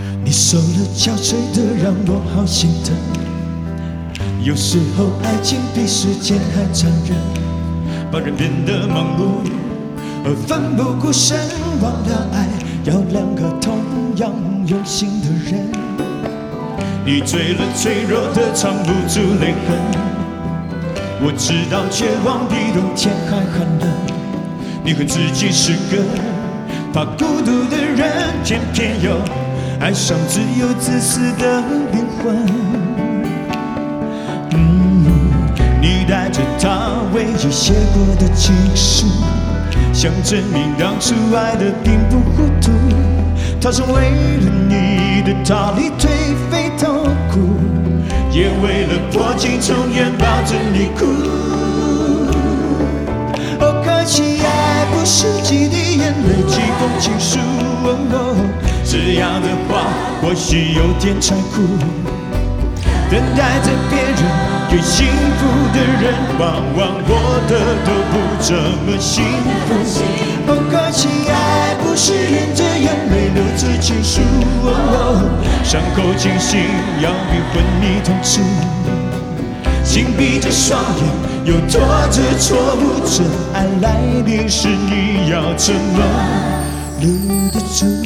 你受了憔悴的让我好心疼。有时候爱情比时间还残忍，把人变得盲目而奋不顾身。忘了爱要两个同样用心的人。你醉了脆弱的藏不住泪痕。我知道绝望比冬天还寒冷。你恨自己是个怕孤独的人，偏偏又爱上自由自私的灵魂。你带着他唯一写过的情书，想证明当初爱的并不糊涂。他曾为了你的逃离颓废痛苦，也为了破镜重圆抱着你哭。哦，可惜爱不是几滴眼泪几封情书。这样的话或许有点残酷。等待着别人给幸福的人，往往活得都不怎么幸福。哦，可惜爱不是忍着眼泪流着情书。伤口清醒要比昏迷痛楚。紧闭着双眼，又拖着错误。真爱来临时，你要怎么留得住？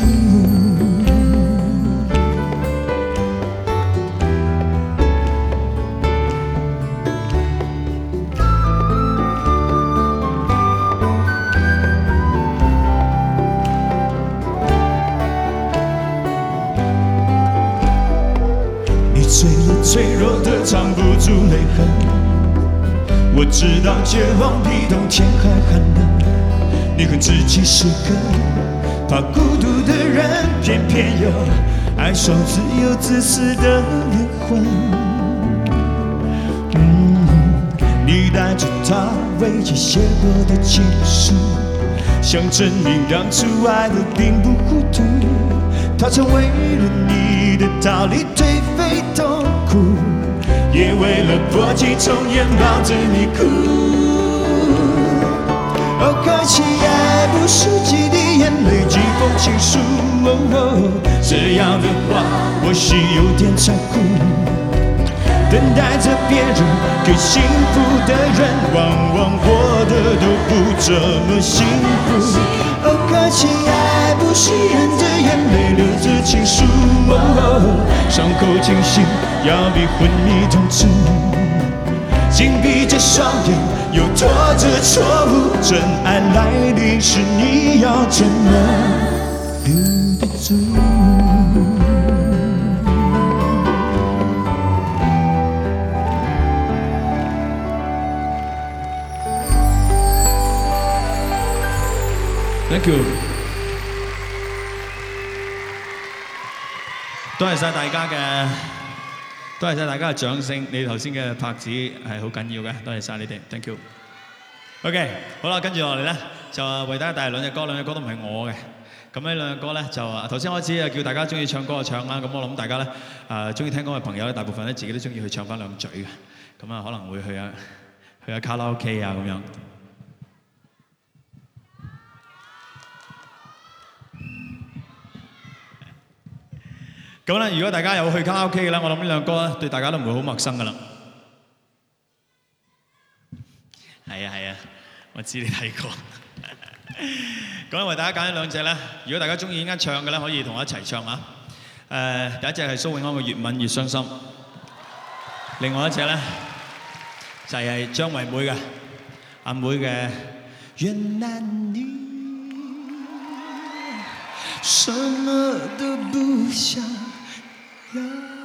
醉了脆弱的藏不住泪痕。我知道绝望比冬天还寒冷。你恨自己是个怕孤独的人，偏偏又爱上自由自私的灵魂。你带着他唯一写过的情书，想证明当初爱的并不糊涂。他曾为了你的逃离颓废痛苦，也为了破镜重圆抱着你哭。哦，可惜爱不是几滴眼泪几封情书。这样的话或许有点残酷。等待着别人给幸福的人，往往活得都不怎么幸福。哦，可惜爱不是忍着眼泪流着情书。伤口清醒要比昏迷痛楚。紧闭着双眼，又拖着错误。真爱来临时，你要怎么留得住？Thank you， 多謝晒大家嘅掌聲，你頭先嘅拍子係好緊要嘅，多謝晒你哋 ，Thank you。OK， 好啦，跟住落嚟咧就為大家帶嚟兩隻歌都唔係我嘅，咁呢兩隻歌咧就頭先開始叫大家中意唱歌就唱啦，咁我諗大家咧中意聽歌嘅朋友咧，大部分咧自己都中意去唱翻兩嘴嘅，咁可能會去下卡拉 OK 啊咁樣。咁咧，如果大家有去卡拉 OK 嘅咧，我諗呢兩歌咧對大家都唔會好陌生噶啦。係啊，我知你睇過。咁為大家揀咗兩隻咧，如果大家中意依家唱嘅咧，可以同我一齊唱啊。第一隻係蘇永康嘅《越吻越傷心》，另外一隻咧就係張惠妹嘅阿妹嘅《原來你什麼都不想要》。